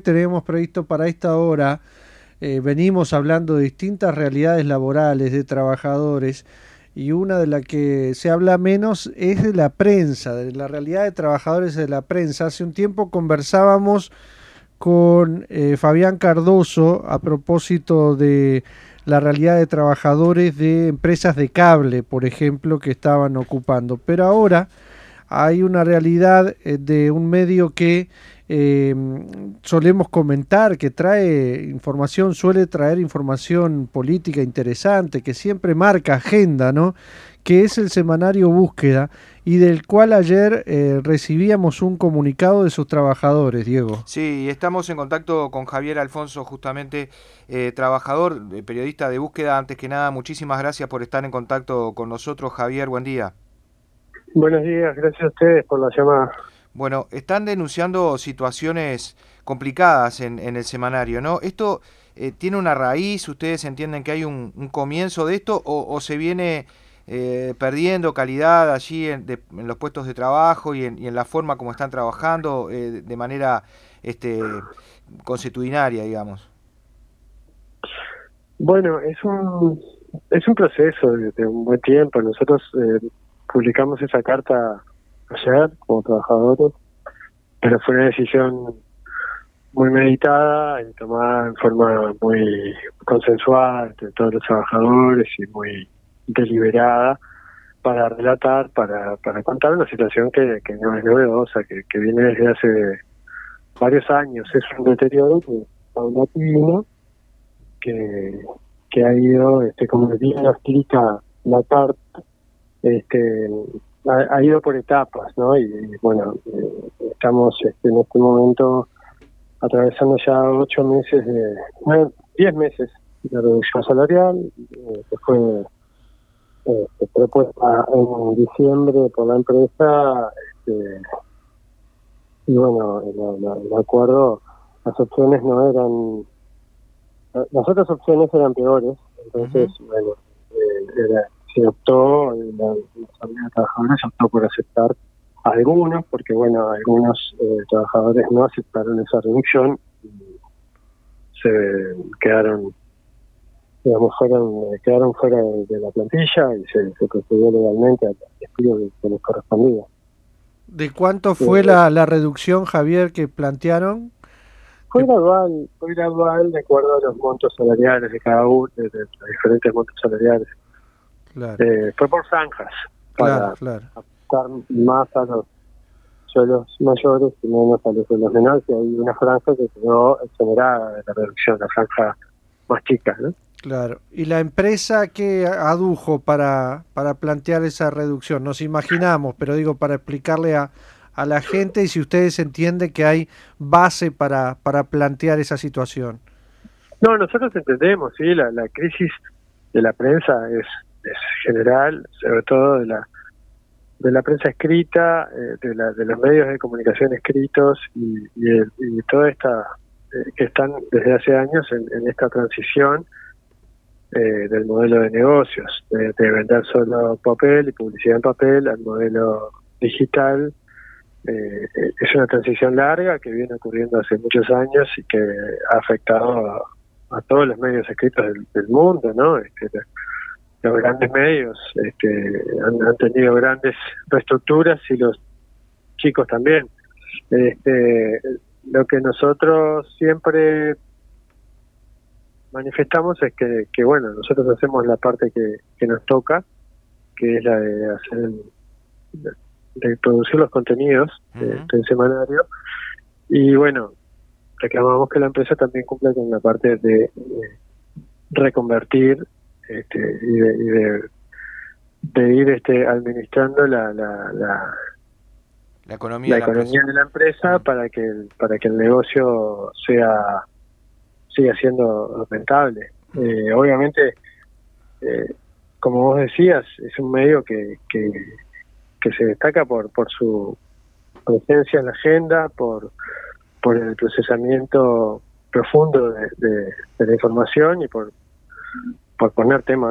tenemos previsto para esta hora. Venimos hablando de distintas realidades laborales de trabajadores y una de la que se habla menos es de la prensa, de la realidad de trabajadores de la prensa. Hace un tiempo conversábamos con Fabián Cardoso a propósito de la realidad de trabajadores de empresas de cable, por ejemplo, que estaban ocupando. Pero ahora hay una realidad de un medio que solemos comentar, que trae información, suele traer información política interesante, que siempre marca agenda, ¿no? Que es el semanario Búsqueda y del cual ayer recibíamos un comunicado de sus trabajadores, Diego. Sí, estamos en contacto con Javier Alfonso, justamente trabajador, periodista de Búsqueda. Antes que nada, muchísimas gracias por estar en contacto con nosotros, Javier. Buen día. Buenos días, gracias a ustedes por la llamada. Bueno, están denunciando situaciones complicadas en el semanario, ¿no? ¿Esto tiene una raíz? ¿Ustedes entienden que hay un comienzo de esto o se viene perdiendo calidad allí en los puestos de trabajo y en la forma como están trabajando de manera consuetudinaria, digamos? Bueno, es un proceso de un buen tiempo. Nosotros publicamos esa carta ayer como trabajadores, pero fue una decisión muy meditada y tomada en forma muy consensuada entre todos los trabajadores y muy deliberada para relatar, para contar una situación que no es novedosa, que viene desde hace varios años. Es un deterioro paulatino que ha ido, como bien lo explica la carta, ha ido por etapas, ¿no? Y bueno, estamos en este momento atravesando ya 10 meses de reducción salarial, que fue propuesta en diciembre por la empresa, y bueno, de acuerdo, las opciones no eran, las otras opciones eran peores, entonces, bueno, se optó, la Asamblea de Trabajadores optó por aceptar a algunos, porque bueno, algunos trabajadores no aceptaron esa reducción y se quedaron, digamos, quedaron fuera de la plantilla y se procedió legalmente al despido que les correspondía. ¿De cuánto fue la reducción, Javier, que plantearon? Fue gradual de acuerdo a los montos salariales de cada uno, de los diferentes montos salariales. Claro. Fue por franjas, Claro. para apostar más a los suelos mayores y menos a los suelos menores, y hay una franja que quedó exonerada de la reducción, la franja más chica, ¿no? Claro. ¿Y la empresa qué adujo para plantear esa reducción? Nos imaginamos, pero digo, para explicarle a la gente y si ustedes entienden que hay base para plantear esa situación. No, nosotros entendemos, sí, la crisis de la prensa es general, sobre todo de la prensa escrita, de los medios de comunicación escritos y toda esta que están desde hace años en esta transición del modelo de negocios, de vender solo papel y publicidad en papel al modelo digital. Es una transición larga que viene ocurriendo hace muchos años y que ha afectado a todos los medios escritos del mundo, ¿no? Los grandes medios han tenido grandes reestructuras y los chicos también. Lo que nosotros siempre manifestamos es que bueno, nosotros hacemos la parte que nos toca, que es la de hacer de producir los contenidos del semanario, y bueno, reclamamos que la empresa también cumpla con la parte de reconvertir y de ir administrando la economía de la empresa para que el negocio siga siendo rentable. Obviamente, como vos decías, es un medio que se destaca por su presencia en la agenda, por el procesamiento profundo de la información y por poner temas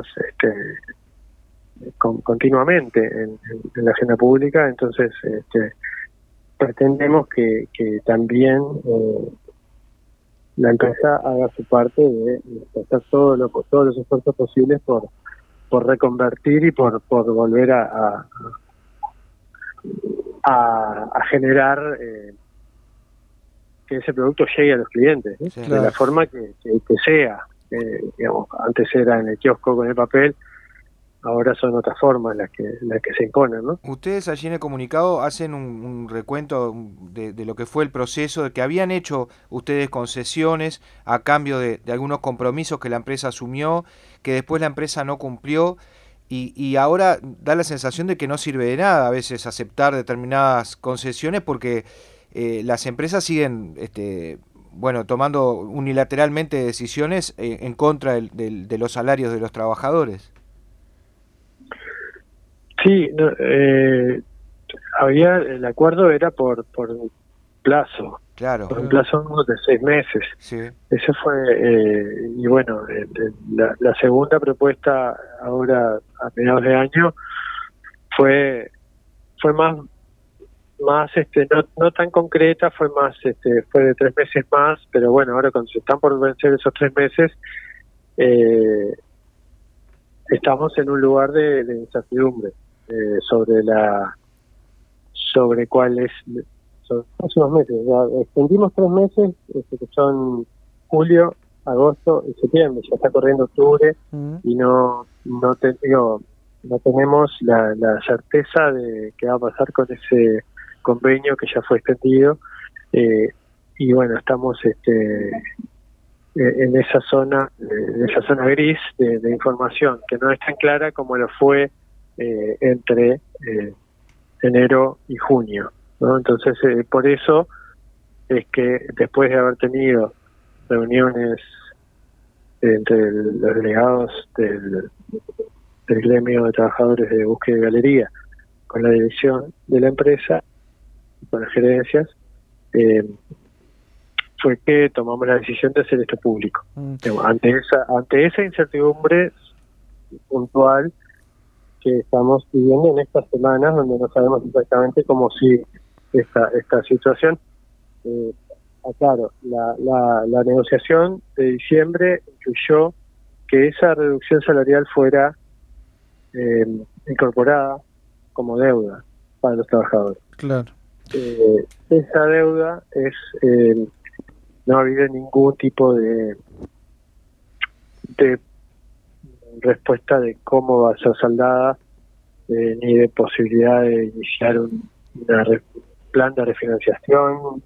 continuamente en la agenda pública. Entonces pretendemos que también la empresa haga su parte de hacer todos los esfuerzos posibles por reconvertir y por volver a generar que ese producto llegue a los clientes, ¿eh? Sí. De la forma que sea. Digamos, antes era en el kiosco con el papel, ahora son otras formas las que se imponen, ¿no? Ustedes allí en el comunicado hacen un recuento de lo que fue el proceso, de que habían hecho ustedes concesiones a cambio de algunos compromisos que la empresa asumió, que después la empresa no cumplió, y ahora da la sensación de que no sirve de nada a veces aceptar determinadas concesiones porque las empresas siguen tomando unilateralmente decisiones en contra de los salarios de los trabajadores. Sí, no, el acuerdo era por un plazo, Claro. por un plazo de 6 meses. Sí. Ese fue, y bueno, la segunda propuesta ahora a mediados de año fue más no tan concreta, fue de 3 meses más, pero bueno, ahora cuando se están por vencer esos 3 meses, estamos en un lugar de incertidumbre sobre cuál es. Hace unos meses, ya extendimos 3 meses, que son julio, agosto y septiembre, ya está corriendo octubre y no tenemos la certeza de qué va a pasar con ese convenio que ya fue extendido, y bueno, estamos en esa zona gris de información que no es tan clara como lo fue entre enero y junio, ¿no? Entonces por eso es que después de haber tenido reuniones entre los delegados del gremio de trabajadores de búsqueda y galería con la dirección de la empresa, con las gerencias, fue que tomamos la decisión de hacer esto público. Ante esa incertidumbre puntual que estamos viviendo en estas semanas, donde no sabemos exactamente cómo sigue esta situación. Claro, la negociación de diciembre incluyó que esa reducción salarial fuera incorporada como deuda para los trabajadores. Claro. Esa deuda no ha habido ningún tipo de respuesta de cómo va a ser saldada, ni de posibilidad de iniciar un plan de refinanciación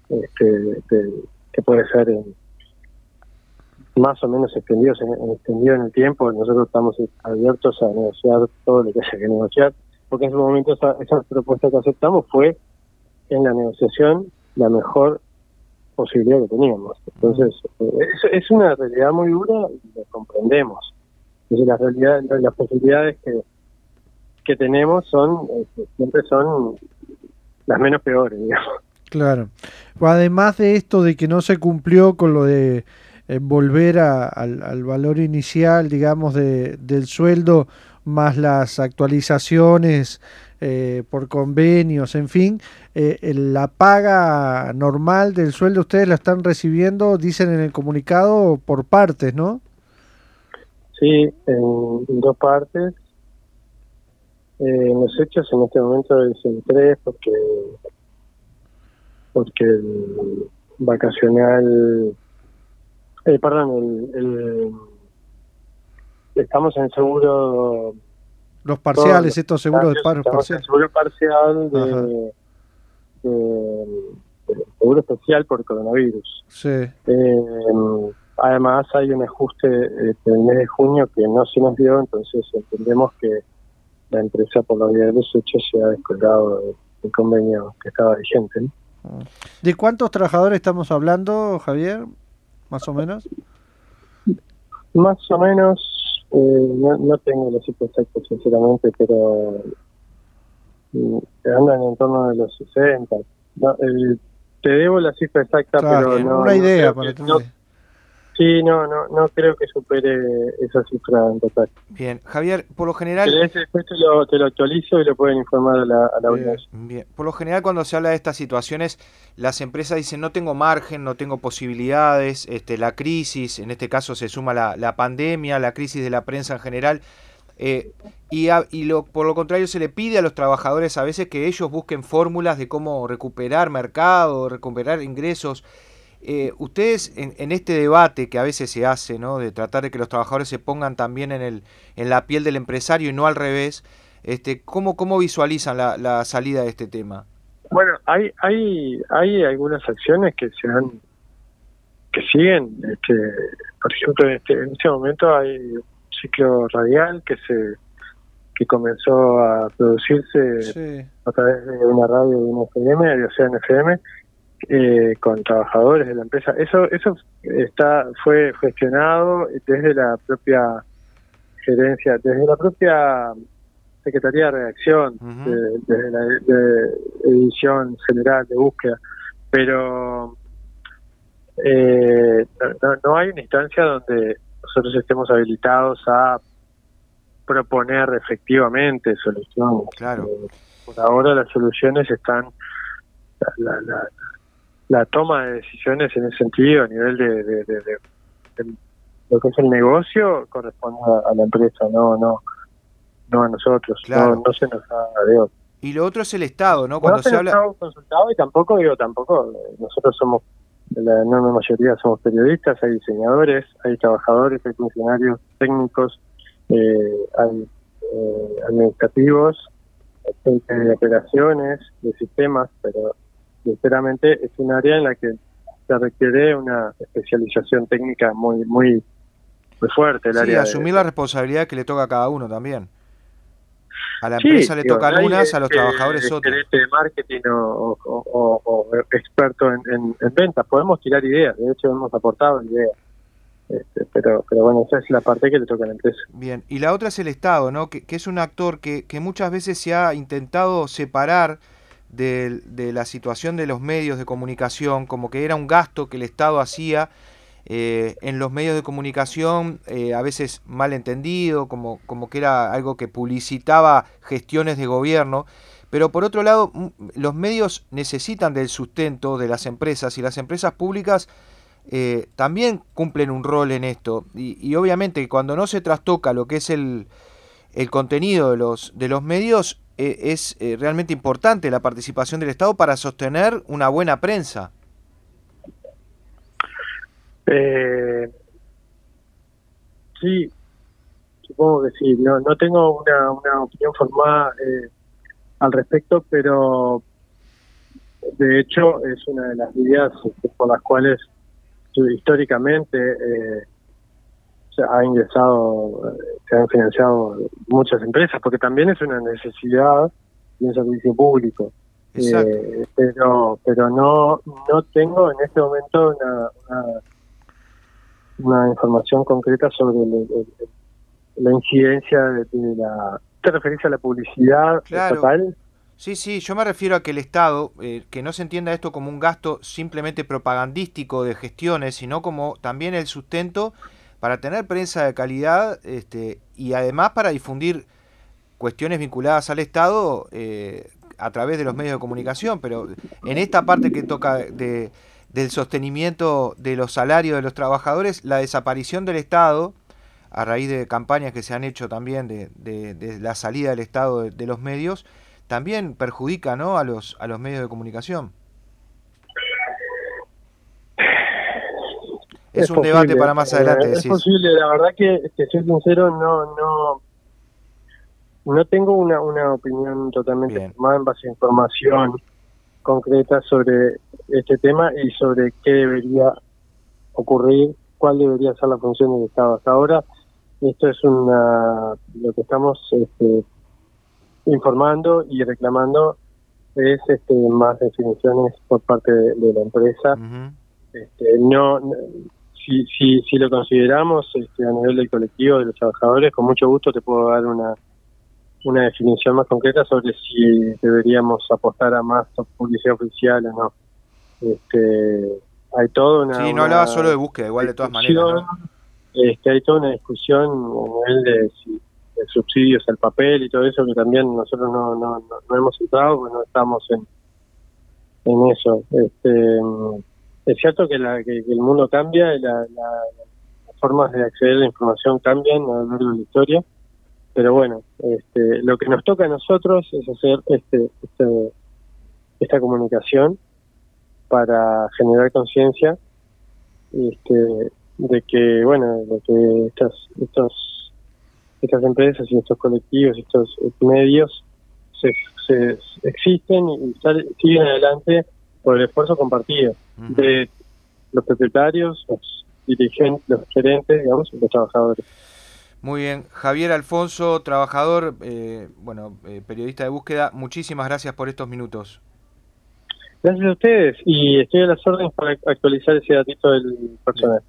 que puede ser más o menos extendido en el tiempo. Nosotros estamos abiertos a negociar todo lo que haya que negociar, porque en ese momento esa propuesta que aceptamos fue en la negociación la mejor posibilidad que teníamos. Entonces es una realidad muy dura y la comprendemos. Entonces las posibilidades que tenemos siempre son las menos peores, digamos. Claro. Además de esto de que no se cumplió con lo de volver al valor inicial, digamos, del sueldo, más las actualizaciones por convenios, en fin, la paga normal del sueldo ustedes la están recibiendo, dicen en el comunicado, por partes, ¿no? Sí, en 2 partes. En los hechos en este momento es en 3 porque el vacacional, estamos en seguro. Los parciales, estos seguros de paro estamos parciales. en seguro parcial de seguro especial por coronavirus. Sí. Además hay un ajuste del mes de junio que no se nos dio, entonces entendemos que la empresa por la vía de los hechos se ha descolgado del convenio que estaba vigente, ¿no? ¿De cuántos trabajadores estamos hablando, Javier? Más o menos. Más o menos, no tengo los cifras exactos sinceramente, pero andan en torno de los 60. No, te debo la cifra exacta, Claro, pero no. una idea No, para no, Sí, no creo que supere esa cifra en total. Bien, Javier, por lo general... Pero después te lo actualizo y lo pueden informar a la audiencia. Bien. Por lo general, cuando se habla de estas situaciones, las empresas dicen no tengo margen, no tengo posibilidades, la crisis, en este caso se suma la pandemia, la crisis de la prensa en general, por lo contrario se le pide a los trabajadores a veces que ellos busquen fórmulas de cómo recuperar mercado, recuperar ingresos. Ustedes en este debate que a veces se hace, ¿no?, de tratar de que los trabajadores se pongan también en la piel del empresario y no al revés, ¿cómo visualizan la salida de este tema? Bueno, hay algunas acciones que que siguen, por ejemplo, en este momento hay un ciclo radial que comenzó a producirse a través de una radio de una FM, de Ocean FM, con trabajadores de la empresa. Eso fue gestionado desde la propia gerencia, desde la propia Secretaría de Redacción, desde la edición general de búsqueda, pero no hay una instancia donde nosotros estemos habilitados a proponer efectivamente soluciones. Claro. Por ahora las soluciones están, la toma de decisiones en ese sentido a nivel de lo que es el negocio corresponde a la empresa, no a nosotros. Claro. No se nos ha de otro. Y lo otro es el Estado, ¿no? Cuando se habla... No consultado y tampoco, nosotros somos, la enorme mayoría somos periodistas, hay diseñadores, hay trabajadores, hay funcionarios técnicos, hay administrativos, hay gente de operaciones, de sistemas, pero sinceramente es un área en la que se requiere una especialización técnica muy fuerte. Sí, asumir la responsabilidad que le toca a cada uno también. A la empresa le tocan unas, a los trabajadores otras. Gerente de marketing o experto en ventas, podemos tirar ideas, de hecho hemos aportado ideas. Pero bueno, esa es la parte que le toca a la empresa. Bien, y la otra es el Estado, ¿no? Que es un actor que muchas veces se ha intentado separar de la situación de los medios de comunicación, como que era un gasto que el Estado hacía en los medios de comunicación, a veces mal entendido, como que era algo que publicitaba gestiones de gobierno. Pero por otro lado, los medios necesitan del sustento de las empresas, y las empresas públicas también cumplen un rol en esto, y obviamente cuando no se trastoca lo que es el contenido de los medios, es realmente importante la participación del Estado para sostener una buena prensa. Sí, supongo que sí. No tengo una opinión formada al respecto, pero de hecho es una de las ideas por las cuales históricamente se han financiado muchas empresas, porque también es una necesidad y un servicio público. Pero no tengo en este momento una información concreta sobre la incidencia de la... ¿Te referís a la publicidad estatal? Sí, yo me refiero a que el Estado, que no se entienda esto como un gasto simplemente propagandístico de gestiones, sino como también el sustento para tener prensa de calidad, y además para difundir cuestiones vinculadas al Estado a través de los medios de comunicación. Pero en esta parte que toca del sostenimiento de los salarios de los trabajadores, la desaparición del Estado, a raíz de campañas que se han hecho también de la salida del Estado de los medios, también perjudica, ¿no?, a los medios de comunicación. Es un posible debate para más adelante. Es posible, la verdad que soy sincero, no tengo una opinión totalmente formada en base a información concreta sobre este tema y sobre qué debería ocurrir, cuál debería ser la función del Estado. Hasta ahora esto es lo que estamos informando y reclamando es más definiciones por parte de la empresa. Si lo consideramos a nivel del colectivo de los trabajadores, con mucho gusto te puedo dar una definición más concreta sobre si deberíamos apostar a más publicidad oficial o no. hay toda una... Sí, no hablaba solo de búsqueda, igual de todas maneras, ¿no? Hay toda una discusión a nivel de subsidios al papel y todo eso, que también nosotros no hemos entrado, porque no estamos en eso. Es cierto que el mundo cambia y las formas de acceder a la información cambian a lo largo de la historia, pero bueno, lo que nos toca a nosotros es hacer esta comunicación para generar conciencia de que, bueno, de que estas empresas y estos colectivos, estos medios se existen y siguen adelante por el esfuerzo compartido de los propietarios, los dirigentes, los gerentes, digamos, y los trabajadores. Muy bien. Javier Alfonso, trabajador, periodista de búsqueda, muchísimas gracias por estos minutos. Gracias a ustedes, y estoy a las órdenes para actualizar ese datito del personal.